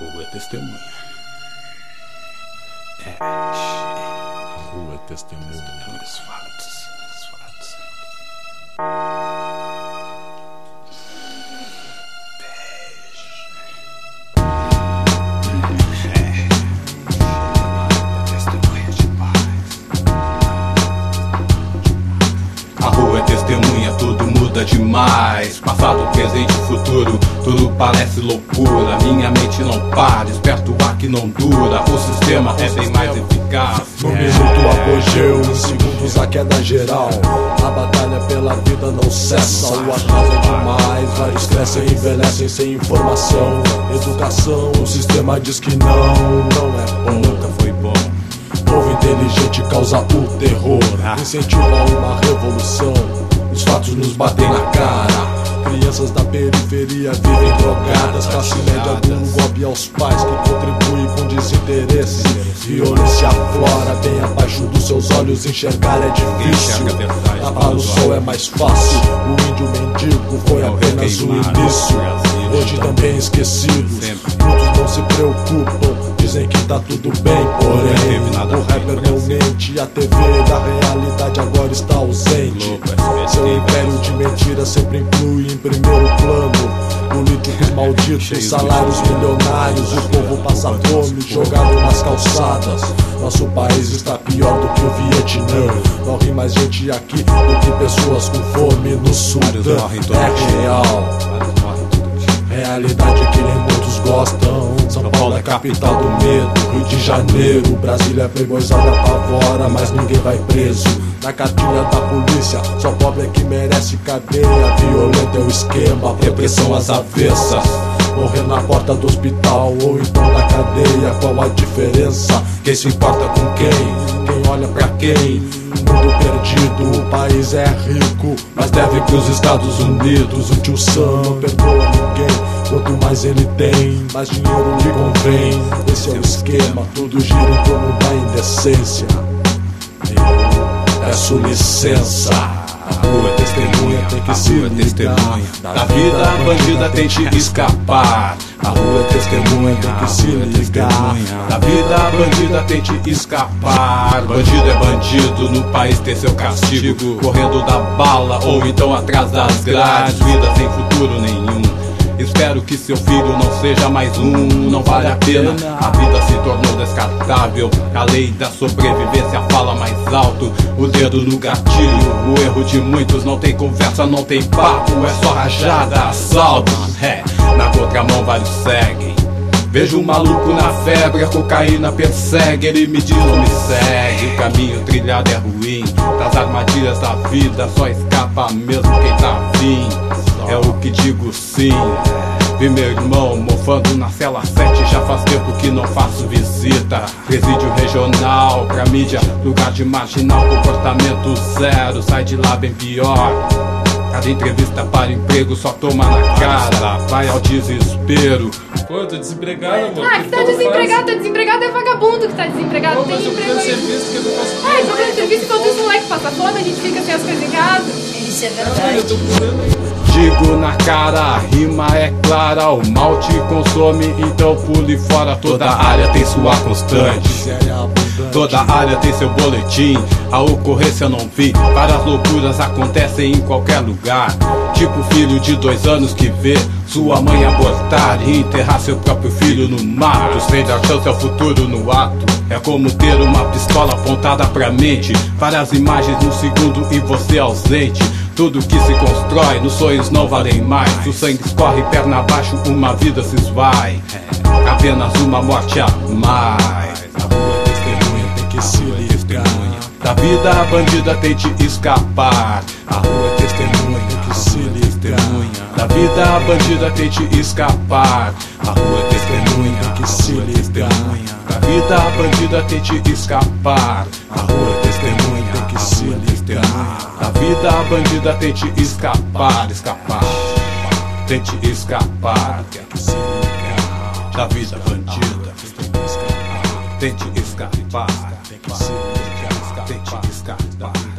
rua é testemunha. A rua é testemunha. Os fatos. A rua é testemunha, tudo muda demais. Passado, presente, futuro, tudo parece loucura. Minha mente não para, esperto o ar que não dura. O sistema é bem mais eficaz. No minuto apogeu, em segundos a queda geral. A batalha pela vida não cessa. O atraso é demais, vários crescem e envelhecem sem informação. Educação, o sistema diz que não é bom. Nunca foi bom. Povo inteligente causa o terror, incentiva uma revolução. Os fatos nos batem na cara. Crianças da periferia vivem drogadas. Classe média dando um golpe aos pais que contribuem com desinteresse. Violência aflora bem abaixo dos seus olhos. Enxergar é difícil, tapar o sol é mais fácil. O índio mendigo foi apenas o início, hoje também esquecidos. Muitos não se preocupam, dizem que tá tudo bem, porém o rapper não mente. A TV da realidade agora está ausente. Seu império de mentira sempre inclui em primeiro plano políticos malditos, salários milionários. O povo passa fome, jogado nas calçadas. Nosso país está pior do que o Vietnã. Morre mais gente aqui do que pessoas com fome no Sudã. É real, realidade que nem muitos gostam. São Paulo é capital do medo, Rio de Janeiro, Brasília é playboyzada apavora, mas ninguém vai preso. Na cartilha da polícia, só pobre é que merece cadeia. Violento é o esquema, repressão às avessas. Morrer na porta do hospital ou então na cadeia, qual a diferença? Quem se importa com quem? Quem olha pra quem? Mundo perdido, o país é rico, mas deve pros Estados Unidos. O tio Sam não perdoa ninguém. Quanto mais ele tem, mais dinheiro lhe convém. Esse é o esquema, tudo gira em torno da indecência. Eu peço licença. A rua é testemunha, tem que se ligar. Da vida a bandida tente escapar. A rua é testemunha, tem que se ligar. Da vida a bandida tente escapar. Bandido é bandido, no país tem seu castigo. Correndo da bala ou então atrás das grades. Vida sem futuro nenhum. Espero que seu filho não seja mais um. Não vale a pena, a vida se tornou descartável. A lei da sobrevivência fala mais alto. O dedo no gatilho, o erro de muitos. Não tem conversa, não tem papo, é só rajada, assalto. Na contramão vários seguem. Vejo um maluco na febre, a cocaína persegue. Ele me diz, não me segue. O caminho trilhado é ruim. Das armadilhas da vida só escapa mesmo quem tá afim. É o que digo sim. Vi meu irmão mofando na cela 7. Já faz tempo que não faço visita. Presídio regional, pra mídia, lugar de marginal. Comportamento zero, sai de lá bem pior. Cada entrevista para emprego só toma na cara. Vai ao desespero. Pô, eu tô desempregado, amor. Ah, que tá desempregado? Tá desempregado é vagabundo que tá desempregado. Pô, Tem mas eu emprego procurando aí. serviço, que eu não faço Ah, procurando serviço enquanto os moleques passam fome, a gente fica sem as coisas em casa. Isso é Eu verdade. tô procurando aí. Digo na cara, a rima é clara. O mal te consome, então pule fora. Toda área tem sua constante. Toda área tem seu boletim. A ocorrência eu não vi. Várias loucuras acontecem em qualquer lugar. Tipo filho de 2 anos que vê sua mãe abortar e enterrar seu próprio filho no mato. Sem dar chance ao futuro no ato. É como ter uma pistola apontada pra mente. Várias imagens no segundo e você ausente. Tudo que se constrói nos sonhos não valem mais. O sangue escorre perna abaixo, uma vida se esvai. Apenas uma morte a mais. A rua é testemunha, tem que se ligar. Da vida a bandida tente escapar. A rua é testemunha, tem que se ligar. Da vida a bandida tente escapar. A rua é testemunha, tem que se ligar. Da vida a bandida tente escapar. A rua é testemunha, tem que se ligar. Da vida a bandida tente escapar. Tente escapar. Tem que se ligar. Da vida bandida tente escapar. Tem que se ligar. Tente escapar.